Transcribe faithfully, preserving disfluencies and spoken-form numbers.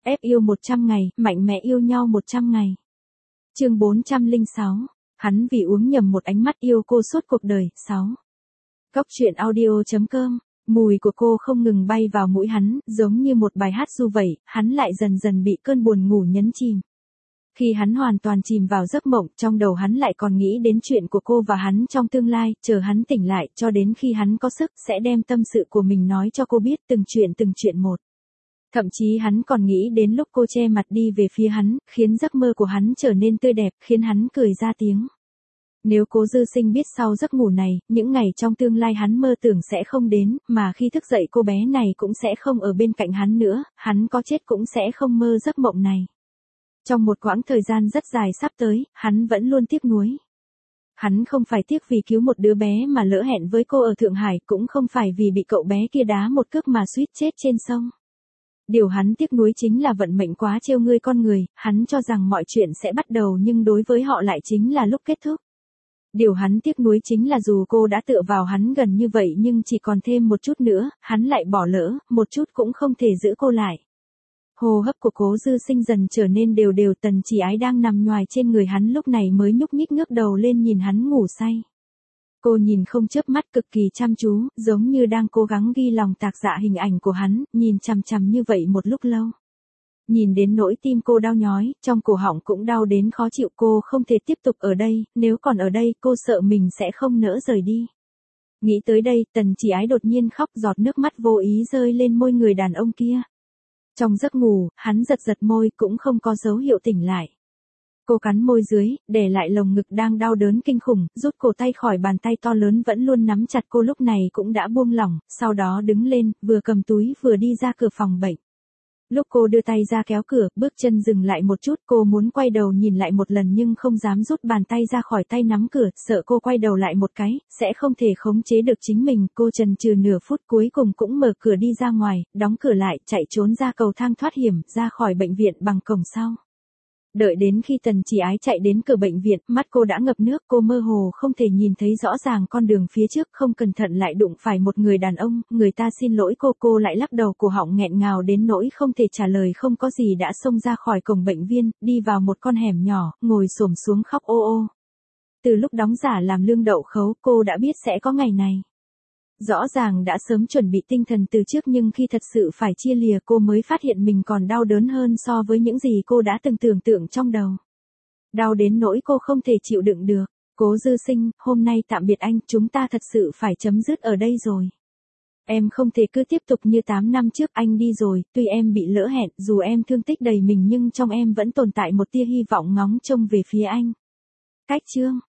Ép yêu một trăm ngày, mạnh mẽ yêu nhau một trăm ngày. Chương bốn trăm lẻ sáu, hắn vì uống nhầm một ánh mắt yêu cô suốt cuộc đời. sáu. Góc truyện audio chấm com. Mùi của cô không ngừng bay vào mũi hắn, giống như một bài hát ru vậy, hắn lại dần dần bị cơn buồn ngủ nhấn chìm. Khi hắn hoàn toàn chìm vào giấc mộng, trong đầu hắn lại còn nghĩ đến chuyện của cô và hắn trong tương lai, chờ hắn tỉnh lại, cho đến khi hắn có sức, sẽ đem tâm sự của mình nói cho cô biết từng chuyện từng chuyện một. Thậm chí hắn còn nghĩ đến lúc cô che mặt đi về phía hắn, khiến giấc mơ của hắn trở nên tươi đẹp, khiến hắn cười ra tiếng. Nếu Cố Dư Sinh biết sau giấc ngủ này, những ngày trong tương lai hắn mơ tưởng sẽ không đến, mà khi thức dậy cô bé này cũng sẽ không ở bên cạnh hắn nữa, hắn có chết cũng sẽ không mơ giấc mộng này. Trong một quãng thời gian rất dài sắp tới, hắn vẫn luôn tiếc nuối. Hắn không phải tiếc vì cứu một đứa bé mà lỡ hẹn với cô ở Thượng Hải, cũng không phải vì bị cậu bé kia đá một cước mà suýt chết trên sông. Điều hắn tiếc nuối chính là vận mệnh quá trêu ngươi con người, hắn cho rằng mọi chuyện sẽ bắt đầu nhưng đối với họ lại chính là lúc kết thúc. Điều hắn tiếc nuối chính là dù cô đã tựa vào hắn gần như vậy nhưng chỉ còn thêm một chút nữa, hắn lại bỏ lỡ, một chút cũng không thể giữ cô lại. Hô hấp của Cố Dư Sinh dần trở nên đều đều, Tần Chỉ Ái đang nằm nhoài trên người hắn lúc này mới nhúc nhích ngước đầu lên nhìn hắn ngủ say. Cô nhìn không chớp mắt, cực kỳ chăm chú, giống như đang cố gắng ghi lòng tạc dạ hình ảnh của hắn, nhìn chằm chằm như vậy một lúc lâu. Nhìn đến nỗi tim cô đau nhói, trong cổ họng cũng đau đến khó chịu, cô không thể tiếp tục ở đây, nếu còn ở đây cô sợ mình sẽ không nỡ rời đi. Nghĩ tới đây, Tần Chỉ Ái đột nhiên khóc, giọt nước mắt vô ý rơi lên môi người đàn ông kia. Trong giấc ngủ, hắn giật giật môi cũng không có dấu hiệu tỉnh lại. Cô cắn môi dưới, để lại lồng ngực đang đau đớn kinh khủng, rút cổ tay khỏi bàn tay to lớn vẫn luôn nắm chặt cô lúc này cũng đã buông lỏng, sau đó đứng lên, vừa cầm túi vừa đi ra cửa phòng bệnh. Lúc cô đưa tay ra kéo cửa, bước chân dừng lại một chút, cô muốn quay đầu nhìn lại một lần nhưng không dám rút bàn tay ra khỏi tay nắm cửa, sợ cô quay đầu lại một cái, sẽ không thể khống chế được chính mình, cô chần chừ nửa phút cuối cùng cũng mở cửa đi ra ngoài, đóng cửa lại, chạy trốn ra cầu thang thoát hiểm, ra khỏi bệnh viện bằng cổng sau. Đợi đến khi Tần Chỉ Ái chạy đến cửa bệnh viện, mắt cô đã ngập nước, cô mơ hồ không thể nhìn thấy rõ ràng con đường phía trước, không cẩn thận lại đụng phải một người đàn ông, người ta xin lỗi cô, cô lại lắc đầu, cổ họng nghẹn ngào đến nỗi không thể trả lời, không có gì đã xông ra khỏi cổng bệnh viên, đi vào một con hẻm nhỏ, ngồi xổm xuống khóc ô ô. Từ lúc đóng giả làm lương đậu khấu, cô đã biết sẽ có ngày này. Rõ ràng đã sớm chuẩn bị tinh thần từ trước nhưng khi thật sự phải chia lìa cô mới phát hiện mình còn đau đớn hơn so với những gì cô đã từng tưởng tượng trong đầu. Đau đến nỗi cô không thể chịu đựng được. Cố Dư Sinh, hôm nay tạm biệt anh, chúng ta thật sự phải chấm dứt ở đây rồi. Em không thể cứ tiếp tục như tám năm trước, anh đi rồi, tuy em bị lỡ hẹn, dù em thương tích đầy mình nhưng trong em vẫn tồn tại một tia hy vọng ngóng trông về phía anh. Cách chương.